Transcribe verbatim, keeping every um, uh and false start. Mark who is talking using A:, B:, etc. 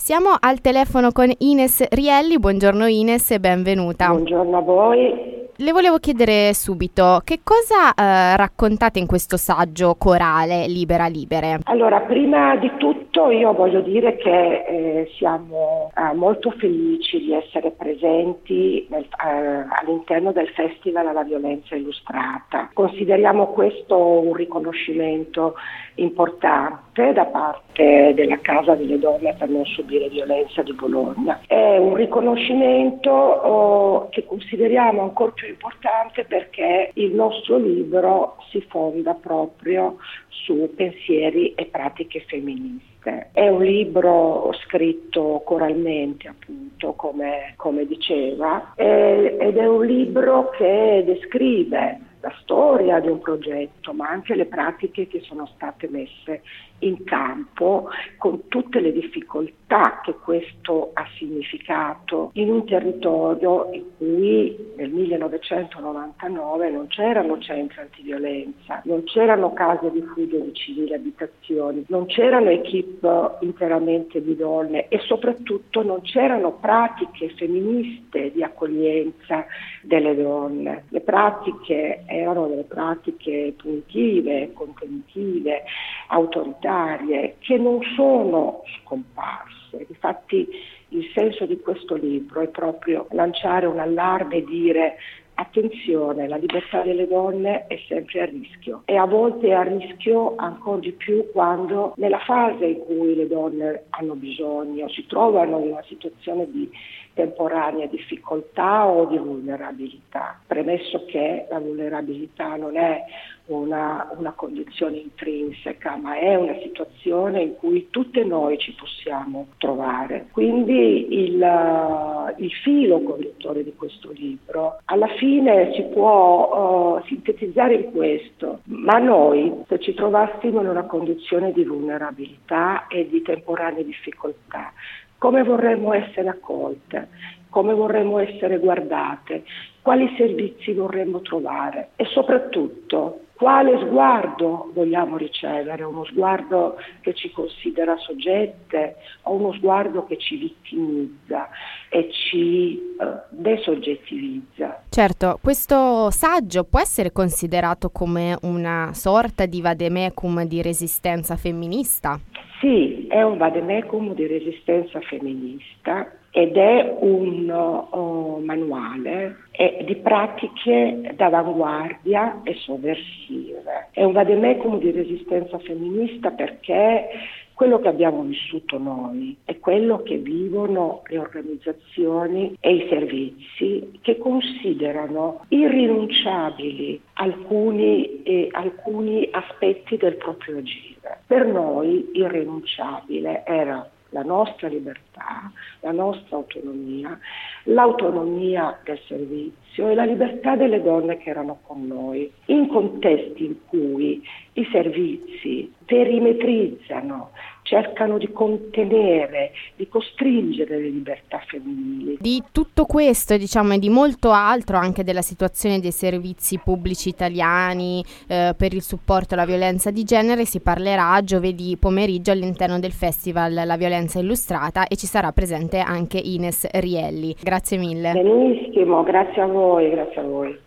A: Siamo al telefono con Ines Rielli. Buongiorno Ines e benvenuta.
B: Buongiorno a voi.
A: Le volevo chiedere subito che cosa eh, raccontate in questo saggio corale Libera Libere?
B: Allora, prima di tutto io voglio dire che eh, siamo eh, molto felici di essere presenti nel, eh, all'interno del Festival alla Violenza Illustrata. Consideriamo questo un riconoscimento importante da parte della Casa delle Donne per non subire violenza di Bologna. È un riconoscimento oh, che consideriamo ancora più importante perché il nostro libro si fonda proprio su pensieri e pratiche femministe. È un libro scritto coralmente, appunto, come, come diceva, e, ed è un libro che descrive la storia di un progetto, ma anche le pratiche che sono state messe in campo con tutte le difficoltà che questo ha significato in un territorio in cui nel millenovecentonovantanove non c'erano centri antiviolenza, non c'erano case rifugio di civili abitazioni, non c'erano equip interamente di donne e soprattutto non c'erano pratiche femministe di accoglienza delle donne. Le pratiche erano delle pratiche punitive, contenitive, autoritarie, che non sono scomparse. Infatti il senso di questo libro è proprio lanciare un allarme e dire: attenzione, la libertà delle donne è sempre a rischio e a volte è a rischio ancora di più quando nella fase in cui le donne hanno bisogno, si trovano in una situazione di temporanea difficoltà o di vulnerabilità, premesso che la vulnerabilità non è una, una condizione intrinseca, ma è una situazione in cui tutte noi ci possiamo trovare. Quindi il, il filo conduttore di questo libro alla fine si può uh, sintetizzare in questo: ma noi, se ci trovassimo in una condizione di vulnerabilità e di temporanea difficoltà, come vorremmo essere accolte, come vorremmo essere guardate, quali servizi vorremmo trovare e soprattutto quale sguardo vogliamo ricevere, uno sguardo che ci considera soggette o uno sguardo che ci vittimizza e ci eh, desoggettivizza.
A: Certo, questo saggio può essere considerato come una sorta di vademecum di resistenza femminista?
B: Sì, è un vademecum di resistenza femminista ed è un uh, manuale eh, di pratiche d'avanguardia e sovversive. È un vademecum di resistenza femminista perché quello che abbiamo vissuto noi è quello che vivono le organizzazioni e i servizi che considerano irrinunciabili alcuni, eh, alcuni aspetti del proprio agire. Per noi irrinunciabile era la nostra libertà, la nostra autonomia, l'autonomia del servizio e la libertà delle donne che erano con noi, in contesti in cui i servizi perimetrizzano, cercano di contenere, di costringere le libertà femminili.
A: Di tutto questo, diciamo, e di molto altro, anche della situazione dei servizi pubblici italiani eh, per il supporto alla violenza di genere, si parlerà giovedì pomeriggio all'interno del Festival La Violenza Illustrata e ci sarà presente anche Ines Rielli. Grazie mille.
B: Benissimo, grazie a voi, grazie a voi.